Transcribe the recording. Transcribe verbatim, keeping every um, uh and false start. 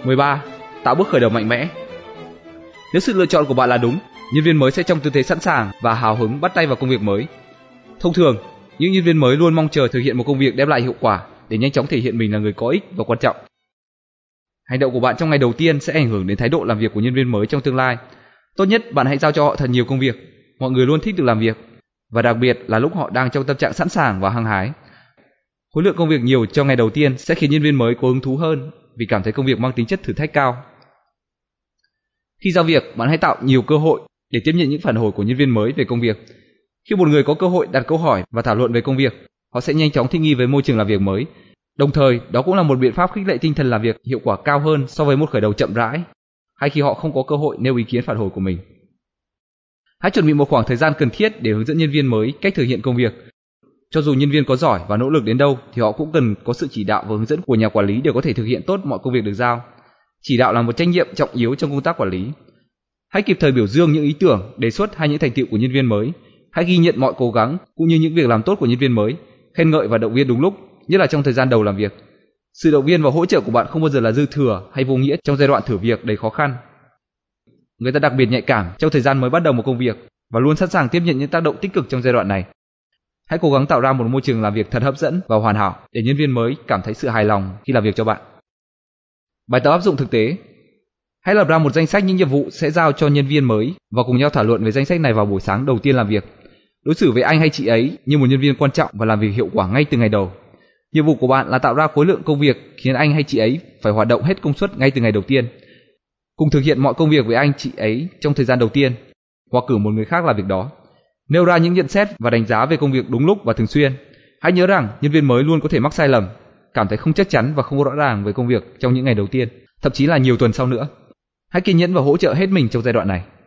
mười ba. Tạo bước khởi đầu mạnh mẽ. Nếu sự lựa chọn của bạn là đúng, nhân viên mới sẽ trong tư thế sẵn sàng và hào hứng bắt tay vào công việc mới. Thông thường, những nhân viên mới luôn mong chờ thực hiện một công việc đem lại hiệu quả để nhanh chóng thể hiện mình là người có ích và quan trọng. Hành động của bạn trong ngày đầu tiên sẽ ảnh hưởng đến thái độ làm việc của nhân viên mới trong tương lai. Tốt nhất bạn hãy giao cho họ thật nhiều công việc. Mọi người luôn thích được làm việc, và đặc biệt là lúc họ đang trong tâm trạng sẵn sàng và hăng hái. Khối lượng công việc nhiều trong ngày đầu tiên sẽ khiến nhân viên mới có hứng thú hơn vì cảm thấy công việc mang tính chất thử thách cao. Khi giao việc, bạn hãy tạo nhiều cơ hội để tiếp nhận những phản hồi của nhân viên mới về công việc. Khi một người có cơ hội đặt câu hỏi và thảo luận về công việc, họ sẽ nhanh chóng thích nghi với môi trường làm việc mới. Đồng thời, đó cũng là một biện pháp khích lệ tinh thần làm việc hiệu quả cao hơn so với một khởi đầu chậm rãi, hay khi họ không có cơ hội nêu ý kiến phản hồi của mình. Hãy chuẩn bị một khoảng thời gian cần thiết để hướng dẫn nhân viên mới cách thực hiện công việc. Cho dù nhân viên có giỏi và nỗ lực đến đâu thì họ cũng cần có sự chỉ đạo và hướng dẫn của nhà quản lý để có thể thực hiện tốt mọi công việc được giao. Chỉ đạo là một trách nhiệm trọng yếu trong công tác quản lý. Hãy kịp thời biểu dương những ý tưởng, đề xuất hay những thành tựu của nhân viên mới. Hãy ghi nhận mọi cố gắng cũng như những việc làm tốt của nhân viên mới, khen ngợi và động viên đúng lúc, nhất là trong thời gian đầu làm việc. Sự động viên và hỗ trợ của bạn không bao giờ là dư thừa hay vô nghĩa trong giai đoạn thử việc đầy khó khăn. Người ta đặc biệt nhạy cảm trong thời gian mới bắt đầu một công việc và luôn sẵn sàng tiếp nhận những tác động tích cực trong giai đoạn này. Hãy cố gắng tạo ra một môi trường làm việc thật hấp dẫn và hoàn hảo để nhân viên mới cảm thấy sự hài lòng khi làm việc cho bạn. Bài tập áp dụng thực tế. Hãy lập ra một danh sách những nhiệm vụ sẽ giao cho nhân viên mới và cùng nhau thảo luận về danh sách này vào buổi sáng đầu tiên làm việc. Đối xử với anh hay chị ấy như một nhân viên quan trọng và làm việc hiệu quả ngay từ ngày đầu. Nhiệm vụ của bạn là tạo ra khối lượng công việc khiến anh hay chị ấy phải hoạt động hết công suất ngay từ ngày đầu tiên. Cùng thực hiện mọi công việc với anh chị ấy trong thời gian đầu tiên, hoặc cử một người khác làm việc đó. Nêu ra những nhận xét và đánh giá về công việc đúng lúc và thường xuyên. Hãy nhớ rằng nhân viên mới luôn có thể mắc sai lầm, cảm thấy không chắc chắn và không rõ ràng về công việc trong những ngày đầu tiên, thậm chí là nhiều tuần sau nữa. Hãy kiên nhẫn và hỗ trợ hết mình trong giai đoạn này.